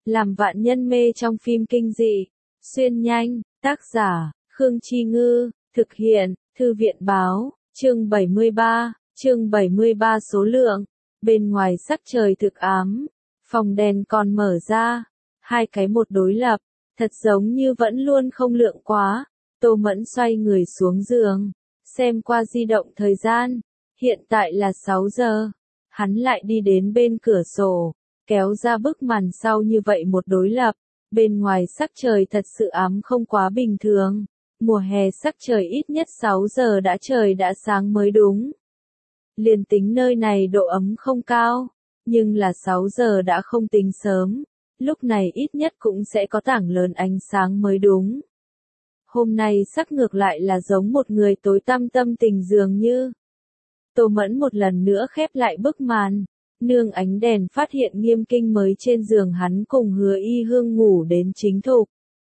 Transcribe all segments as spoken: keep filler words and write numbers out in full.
làm vạn nhân mê trong phim kinh dị. Xuyên nhanh, tác giả, Khương Chi Ngư, thực hiện, Thư viện Báo, chương bảy mươi ba, chương bảy mươi ba số lượng. Bên ngoài sắc trời thực ám, phòng đèn còn mở ra, hai cái một đối lập, thật giống như vẫn luôn không lượng quá. Tô Mẫn xoay người xuống giường, xem qua di động thời gian, hiện tại là sáu giờ. Hắn lại đi đến bên cửa sổ, kéo ra bức màn sau như vậy một đối lập. Bên ngoài sắc trời thật sự ám không quá bình thường. Mùa hè sắc trời ít nhất sáu giờ đã trời đã sáng mới đúng. Liền tính nơi này độ ấm không cao, nhưng là sáu giờ đã không tính sớm. Lúc này ít nhất cũng sẽ có tảng lớn ánh sáng mới đúng. Hôm nay sắc ngược lại là giống một người tối tăm tâm tình dường như. Tô Mẫn một lần nữa khép lại bức màn, nương ánh đèn phát hiện Nghiêm Kinh mới trên giường hắn cùng Hứa Y Hương ngủ đến chính thục.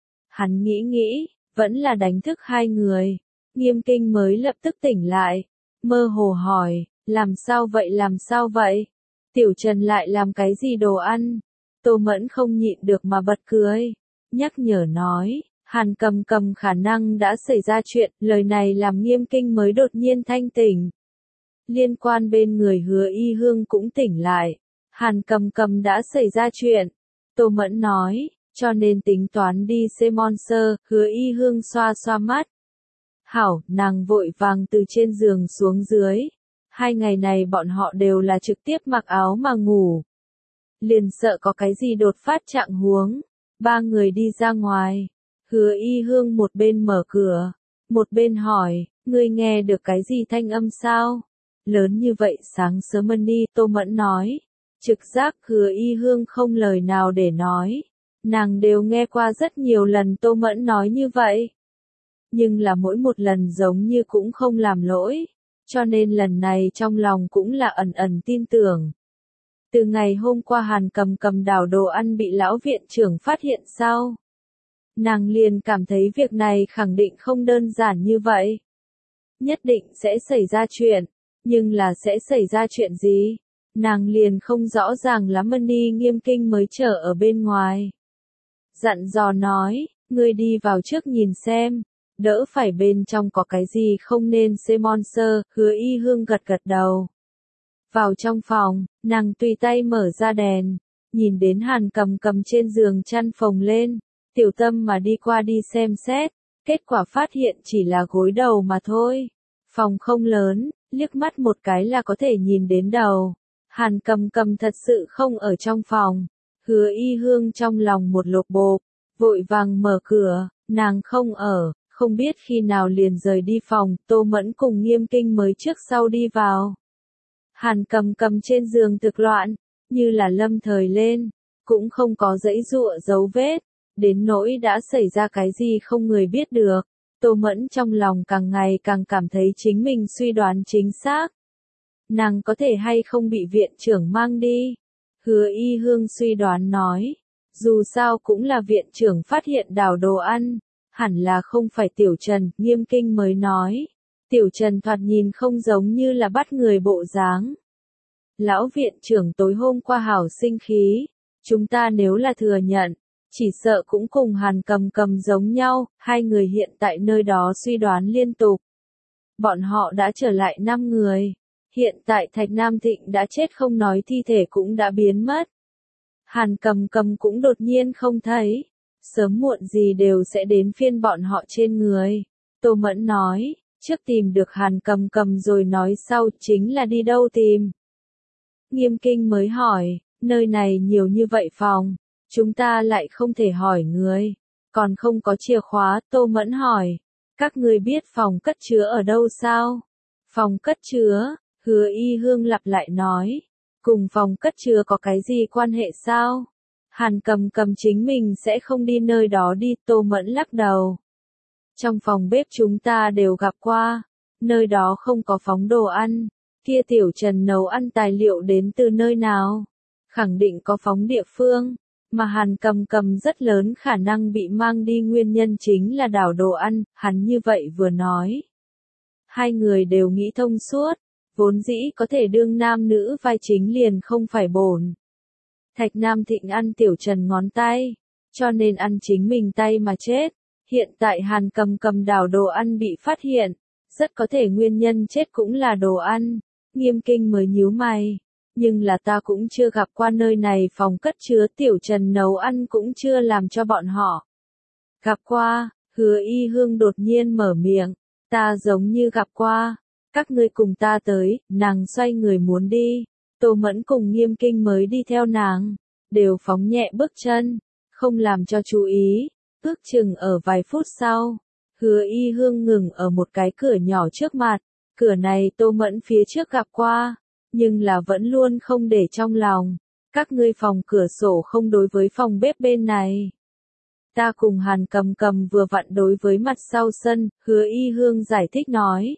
Hắn nghĩ nghĩ, vẫn là đánh thức hai người. Nghiêm Kinh mới lập tức tỉnh lại, mơ hồ hỏi, làm sao vậy làm sao vậy? Tiểu Trần lại làm cái gì đồ ăn? Tô Mẫn không nhịn được mà bật cười, nhắc nhở nói, Hàn Cầm Cầm khả năng đã xảy ra chuyện, lời này làm Nghiêm Kinh mới đột nhiên thanh tỉnh. Liên quan bên người Hứa Y Hương cũng tỉnh lại, Hàn Cầm Cầm đã xảy ra chuyện. Tô Mẫn nói, cho nên tính toán đi xem Monster. Hứa Y Hương xoa xoa mắt. Hảo, nàng vội vàng từ trên giường xuống dưới. Hai ngày này bọn họ đều là trực tiếp mặc áo mà ngủ. Liền sợ có cái gì đột phát trạng huống. Ba người đi ra ngoài. Hứa Y Hương một bên mở cửa, một bên hỏi, ngươi nghe được cái gì thanh âm sao? Lớn như vậy sáng sớm đi, Tô Mẫn nói. Trực giác Hứa Y Hương không lời nào để nói. Nàng đều nghe qua rất nhiều lần Tô Mẫn nói như vậy. Nhưng là mỗi một lần giống như cũng không làm lỗi. Cho nên lần này trong lòng cũng là ẩn ẩn tin tưởng. Từ ngày hôm qua Hàn Cầm Cầm đảo đồ ăn bị lão viện trưởng phát hiện sau. Nàng liền cảm thấy việc này khẳng định không đơn giản như vậy. Nhất định sẽ xảy ra chuyện. Nhưng là sẽ xảy ra chuyện gì? Nàng liền không rõ ràng lắm. Ni Nghiêm Kinh mới chờ ở bên ngoài. Dặn dò nói, ngươi đi vào trước nhìn xem. Đỡ phải bên trong có cái gì không nên xem Monster. Hứa Y Hương gật gật đầu. Vào trong phòng, nàng tùy tay mở ra đèn. Nhìn đến Hàn Cầm Cầm trên giường chăn phồng lên. Tiểu tâm mà đi qua đi xem xét. Kết quả phát hiện chỉ là gối đầu mà thôi. Phòng không lớn, liếc mắt một cái là có thể nhìn đến đầu. Hàn Cầm Cầm thật sự không ở trong phòng. Hứa Y Hương trong lòng một lột bột, vội vàng mở cửa, nàng không ở, không biết khi nào liền rời đi phòng. Tô Mẫn cùng Nghiêm Kinh mới trước sau đi vào. Hàn Cầm Cầm trên giường thực loạn, như là lâm thời lên, cũng không có dãy dụa dấu vết, đến nỗi đã xảy ra cái gì không người biết được. Tô Mẫn trong lòng càng ngày càng cảm thấy chính mình suy đoán chính xác. Nàng có thể hay không bị viện trưởng mang đi? Hứa Y Hương suy đoán nói. Dù sao cũng là viện trưởng phát hiện đảo đồ ăn. Hẳn là không phải Tiểu Trần. Nghiêm Kinh mới nói. Tiểu Trần thoạt nhìn không giống như là bắt người bộ dáng. Lão viện trưởng tối hôm qua hảo sinh khí. Chúng ta nếu là thừa nhận. Chỉ sợ cũng cùng Hàn Cầm Cầm giống nhau, hai người hiện tại nơi đó suy đoán liên tục. Bọn họ đã trở lại năm người. Hiện tại Thạch Nam Thịnh đã chết không nói thi thể cũng đã biến mất. Hàn Cầm Cầm cũng đột nhiên không thấy. Sớm muộn gì đều sẽ đến phiên bọn họ trên người. Tô Mẫn nói, trước tìm được Hàn Cầm Cầm rồi nói sau chính là đi đâu tìm. Nghiêm Kinh mới hỏi, nơi này nhiều như vậy phòng. Chúng ta lại không thể hỏi người. Còn không có chìa khóa. Tô Mẫn hỏi. Các người biết phòng cất chứa ở đâu sao? Phòng cất chứa. Hứa Y Hương lặp lại nói. Cùng phòng cất chứa có cái gì quan hệ sao? Hàn Cầm Cầm chính mình sẽ không đi nơi đó đi. Tô Mẫn lắc đầu. Trong phòng bếp chúng ta đều gặp qua. Nơi đó không có phóng đồ ăn. Kia Tiểu Trần nấu ăn tài liệu đến từ nơi nào? Khẳng định có phóng địa phương. Mà Hàn Cầm Cầm rất lớn khả năng bị mang đi nguyên nhân chính là đảo đồ ăn, hắn như vậy vừa nói. Hai người đều nghĩ thông suốt, vốn dĩ có thể đương nam nữ vai chính liền không phải bổn. Thạch Nam Thịnh ăn Tiểu Trần ngón tay, cho nên ăn chính mình tay mà chết. Hiện tại Hàn Cầm Cầm đảo đồ ăn bị phát hiện, rất có thể nguyên nhân chết cũng là đồ ăn. Nghiêm Kinh mới nhíu mày, nhưng là ta cũng chưa gặp qua nơi này phòng cất chứa Tiểu Trần nấu ăn cũng chưa làm cho bọn họ. Gặp qua, Hứa Y Hương đột nhiên mở miệng, ta giống như gặp qua, các ngươi cùng ta tới, nàng xoay người muốn đi, Tô Mẫn cùng Nghiêm Kinh mới đi theo nàng, đều phóng nhẹ bước chân, không làm cho chú ý, ước chừng ở vài phút sau, Hứa Y Hương ngừng ở một cái cửa nhỏ trước mặt, cửa này Tô Mẫn phía trước gặp qua, nhưng là vẫn luôn không để trong lòng, các ngươi phòng cửa sổ không đối với phòng bếp bên này. Ta cùng Hàn Cầm Cầm vừa vặn đối với mặt sau sân, Hứa Y Hương giải thích nói.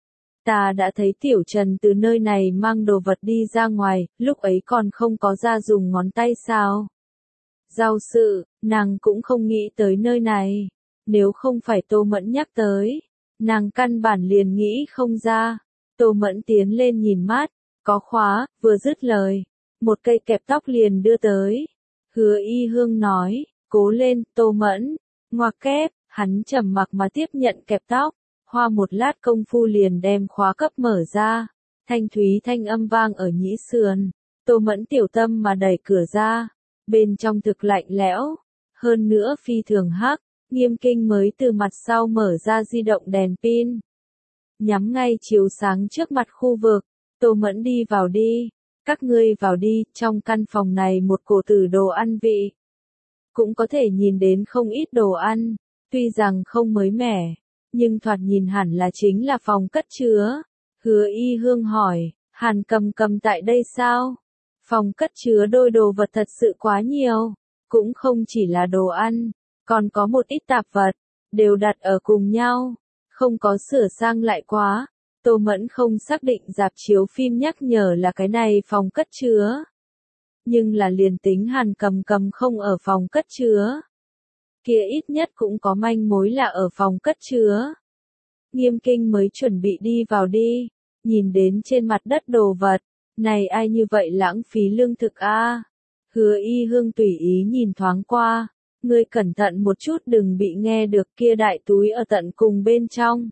Ta đã thấy Tiểu Trần từ nơi này mang đồ vật đi ra ngoài, lúc ấy còn không có ra dùng ngón tay sao. Giao sự, nàng cũng không nghĩ tới nơi này, nếu không phải Tô Mẫn nhắc tới, nàng căn bản liền nghĩ không ra. Tô Mẫn tiến lên nhìn mát, có khóa, vừa dứt lời, một cây kẹp tóc liền đưa tới. Hứa Y Hương nói, cố lên, Tô Mẫn, ngoặc kép, hắn trầm mặc mà tiếp nhận kẹp tóc, hoa một lát công phu liền đem khóa cấp mở ra, thanh thúy thanh âm vang ở nhĩ sườn, Tô Mẫn tiểu tâm mà đẩy cửa ra, bên trong thực lạnh lẽo, hơn nữa phi thường hắc, Nghiêm Kinh mới từ mặt sau mở ra di động đèn pin, nhắm ngay chiếu sáng trước mặt khu vực, Tô Mẫn đi vào đi, các ngươi vào đi, trong căn phòng này một cổ tử đồ ăn vị. Cũng có thể nhìn đến không ít đồ ăn, tuy rằng không mới mẻ, nhưng thoạt nhìn hẳn là chính là phòng cất chứa. Hứa Y Hương hỏi, Hàn Cầm Cầm tại đây sao? Phòng cất chứa đôi đồ vật thật sự quá nhiều, cũng không chỉ là đồ ăn, còn có một ít tạp vật, đều đặt ở cùng nhau, không có sửa sang lại quá. Tô Mẫn không xác định rạp chiếu phim nhắc nhở là cái này phòng cất chứa. Nhưng là liền tính Hàn Cầm Cầm không ở phòng cất chứa. Kia ít nhất cũng có manh mối là ở phòng cất chứa. Nghiêm Kinh mới chuẩn bị đi vào đi, nhìn đến trên mặt đất đồ vật, này ai như vậy lãng phí lương thực a? À? Hứa Y Hương tùy ý nhìn thoáng qua, ngươi cẩn thận một chút đừng bị nghe được kia đại túi ở tận cùng bên trong.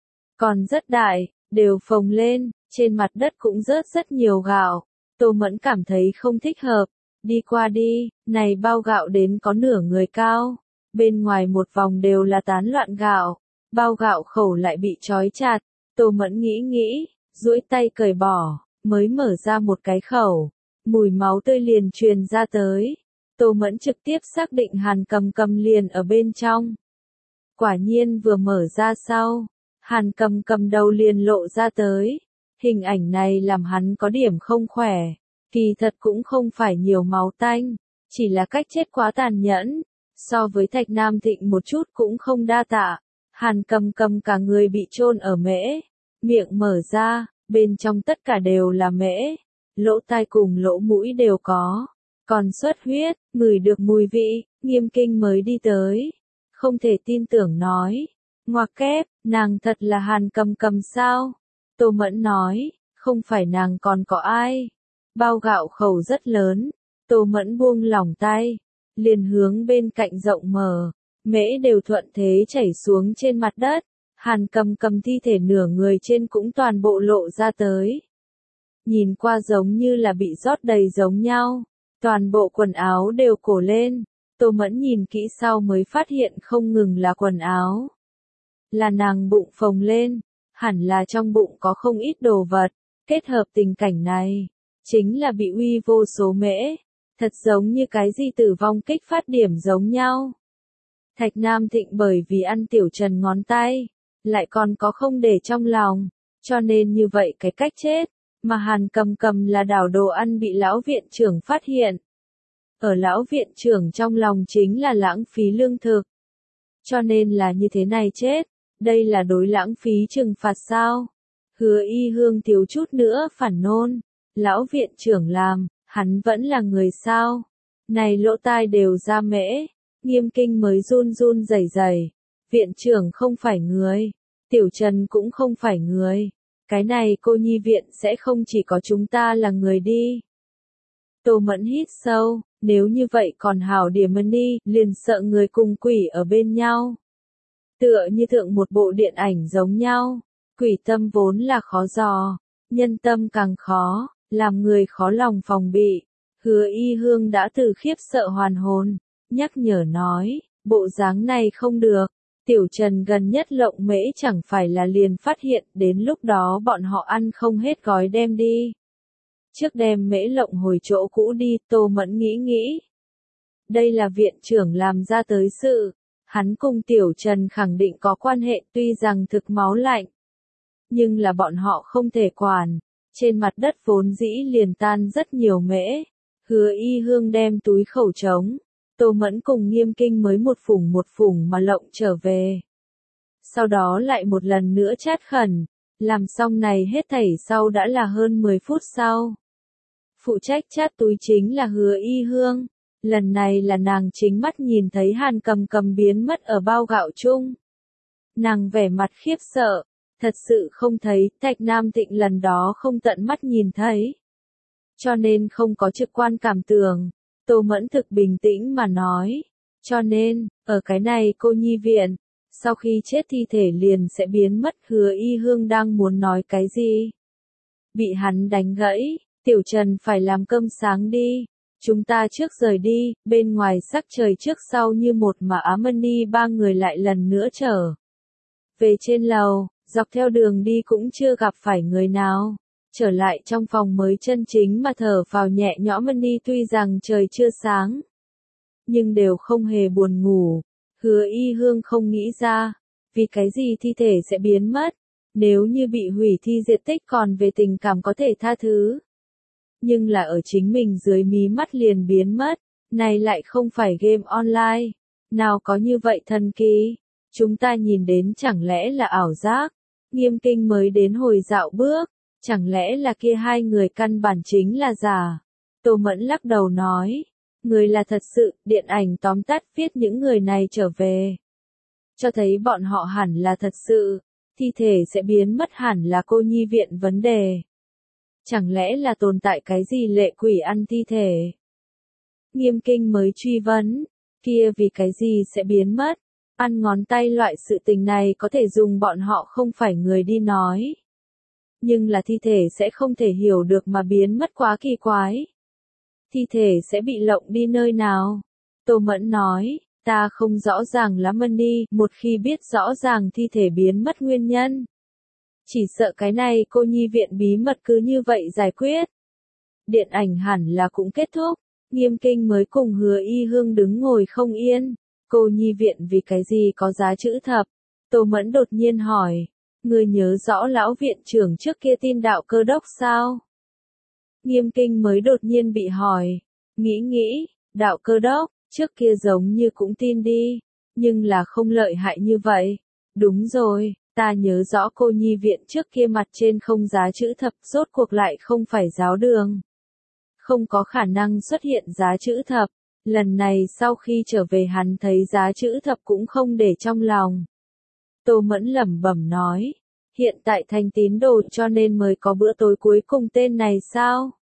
Còn rất đại, đều phồng lên, trên mặt đất cũng rớt rất nhiều gạo. Tô Mẫn cảm thấy không thích hợp, đi qua đi, này bao gạo đến có nửa người cao, bên ngoài một vòng đều là tán loạn gạo, bao gạo khẩu lại bị trói chặt, Tô Mẫn nghĩ nghĩ, duỗi tay cởi bỏ, mới mở ra một cái khẩu, mùi máu tươi liền truyền ra tới, Tô Mẫn trực tiếp xác định Hàn Cầm Cầm liền ở bên trong. Quả nhiên vừa mở ra sau, Hàn Cầm Cầm đầu liền lộ ra tới. Hình ảnh này làm hắn có điểm không khỏe, kỳ thật cũng không phải nhiều máu tanh, chỉ là cách chết quá tàn nhẫn, so với Thạch Nam Thịnh một chút cũng không đa tạ. Hàn Cầm Cầm cả người bị chôn ở mễ, miệng mở ra, bên trong tất cả đều là mễ, lỗ tai cùng lỗ mũi đều có, còn xuất huyết, ngửi được mùi vị, Nghiêm Kinh mới đi tới, không thể tin tưởng nói, ngoặc kép, nàng thật là Hàn Cầm Cầm sao? Tô Mẫn nói, không phải nàng còn có ai. Bao gạo khẩu rất lớn, Tô Mẫn buông lỏng tay, liền hướng bên cạnh rộng mở, mễ đều thuận thế chảy xuống trên mặt đất, Hàn Cầm Cầm thi thể nửa người trên cũng toàn bộ lộ ra tới. Nhìn qua giống như là bị rót đầy giống nhau, toàn bộ quần áo đều cổ lên, Tô Mẫn nhìn kỹ sau mới phát hiện không ngừng là quần áo. Là nàng bụng phồng lên. Hẳn là trong bụng có không ít đồ vật, kết hợp tình cảnh này, chính là bị uy vô số mễ, thật giống như cái gì tử vong kích phát điểm giống nhau. Thạch Nam Thịnh bởi vì ăn Tiểu Trần ngón tay, lại còn có không để trong lòng, cho nên như vậy cái cách chết, mà Hàn Cầm Cầm là đảo đồ ăn bị lão viện trưởng phát hiện. Ở lão viện trưởng trong lòng chính là lãng phí lương thực, cho nên là như thế này chết. Đây là đối lãng phí trừng phạt sao? Hứa Y Hương thiếu chút nữa phản nôn. Lão viện trưởng làm, hắn vẫn là người sao? Này lỗ tai đều ra mễ. Nghiêm Kinh mới run run rẩy rẩy. Viện trưởng không phải người. Tiểu Trần cũng không phải người. Cái này cô nhi viện sẽ không chỉ có chúng ta là người đi. Tô Mẫn hít sâu, nếu như vậy còn hảo điểm đi, liền sợ người cùng quỷ ở bên nhau. Tựa như thượng một bộ điện ảnh giống nhau, quỷ tâm vốn là khó dò, nhân tâm càng khó, làm người khó lòng phòng bị. Hứa Y Hương đã từ khiếp sợ hoàn hồn, nhắc nhở nói, bộ dáng này không được, Tiểu Trần gần nhất lộng mễ chẳng phải là liền phát hiện đến lúc đó bọn họ ăn không hết gói đem đi. Trước đem mễ lộng hồi chỗ cũ đi, Tô Mẫn nghĩ nghĩ. Đây là viện trưởng làm ra tới sự, hắn cùng Tiểu Trần khẳng định có quan hệ tuy rằng thực máu lạnh. Nhưng là bọn họ không thể quản, trên mặt đất vốn dĩ liền tan rất nhiều mễ. Hứa Y Hương đem túi khẩu trống, Tô Mẫn cùng Nghiêm Kinh mới một phủng một phủng mà lộng trở về. Sau đó lại một lần nữa chát khẩn, làm xong này hết thảy sau đã là hơn mười phút sau. Phụ trách chát túi chính là Hứa Y Hương, lần này là nàng chính mắt nhìn thấy Hàn Cầm Cầm biến mất ở bao gạo chung. Nàng vẻ mặt khiếp sợ, thật sự không thấy, Thạch Nam Thịnh lần đó không tận mắt nhìn thấy. Cho nên không có trực quan cảm tưởng, Tô Mẫn thực bình tĩnh mà nói. Cho nên, ở cái này cô nhi viện, sau khi chết thi thể liền sẽ biến mất. Hứa Y Hương đang muốn nói cái gì? Bị hắn đánh gãy, Tiểu Trần phải làm cơm sáng đi. Chúng ta trước rời đi, bên ngoài sắc trời trước sau như một mà Amani ba người lại lần nữa trở về trên lầu, dọc theo đường đi cũng chưa gặp phải người nào. Trở lại trong phòng mới chân chính mà thở vào nhẹ nhõm đi, tuy rằng trời chưa sáng, nhưng đều không hề buồn ngủ. Hứa Y Hương không nghĩ ra, vì cái gì thi thể sẽ biến mất, nếu như bị hủy thi diệt tích còn về tình cảm có thể tha thứ. Nhưng là ở chính mình dưới mí mắt liền biến mất, này lại không phải game online, nào có như vậy thần kỳ, chúng ta nhìn đến chẳng lẽ là ảo giác. Nghiêm Kinh mới đến hồi dạo bước. Chẳng lẽ là kia hai người căn bản chính là giả? Tô Mẫn lắc đầu nói, người là thật sự, điện ảnh tóm tắt viết những người này trở về. Cho thấy bọn họ hẳn là thật sự, thi thể sẽ biến mất hẳn là cô nhi viện vấn đề. Chẳng lẽ là tồn tại cái gì lệ quỷ ăn thi thể? Nghiêm Kinh mới truy vấn, kia vì cái gì sẽ biến mất? Ăn ngón tay loại sự tình này có thể dùng bọn họ không phải người đi nói. Nhưng là thi thể sẽ không thể hiểu được mà biến mất quá kỳ quái. Thi thể sẽ bị lộng đi nơi nào? Tô Mẫn nói, ta không rõ ràng lắm đi, một khi biết rõ ràng thi thể biến mất nguyên nhân. Chỉ sợ cái này cô nhi viện bí mật cứ như vậy giải quyết. Điện ảnh hẳn là cũng kết thúc, Nghiêm Kinh mới cùng Hứa Y Hương đứng ngồi không yên. Cô nhi viện vì cái gì có giá chữ thập? Tô Mẫn đột nhiên hỏi. Ngươi nhớ rõ lão viện trưởng trước kia tin đạo Cơ Đốc sao? Nghiêm Kinh mới đột nhiên bị hỏi. Nghĩ nghĩ, đạo Cơ Đốc, trước kia giống như cũng tin đi, nhưng là không lợi hại như vậy. Đúng rồi, ta nhớ rõ cô nhi viện trước kia mặt trên không giá chữ thập, rốt cuộc lại không phải giáo đường. Không có khả năng xuất hiện giá chữ thập. Lần này sau khi trở về hắn thấy giá chữ thập cũng không để trong lòng. Tô Mẫn lẩm bẩm nói, hiện tại thành tín đồ cho nên mới có bữa tối cuối cùng tên này sao?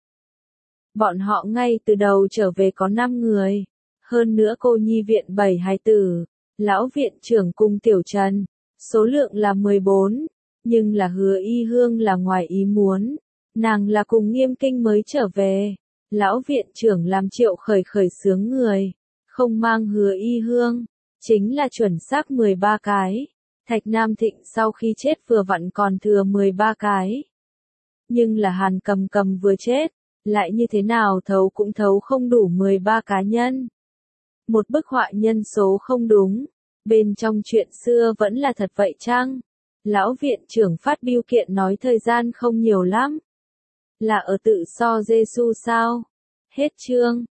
Bọn họ ngay từ đầu trở về có năm người, hơn nữa cô nhi viện bảy hài tử, lão viện trưởng cùng Tiểu Trần, số lượng là mười bốn, nhưng là Hứa Y Hương là ngoài ý muốn, nàng là cùng Nghiêm Kinh mới trở về, lão viện trưởng làm Triệu Khởi khởi sướng người, không mang Hứa Y Hương, chính là chuẩn xác mười ba cái. Thạch Nam Thịnh sau khi chết vừa vặn còn thừa mười ba cái. Nhưng là Hàn Cầm Cầm vừa chết, lại như thế nào thấu cũng thấu không đủ mười ba cá nhân. Một bức họa nhân số không đúng, bên trong chuyện xưa vẫn là thật vậy chăng? Lão viện trưởng phát biêu kiện nói thời gian không nhiều lắm. Là ở tự so Giê-xu sao? Hết chương.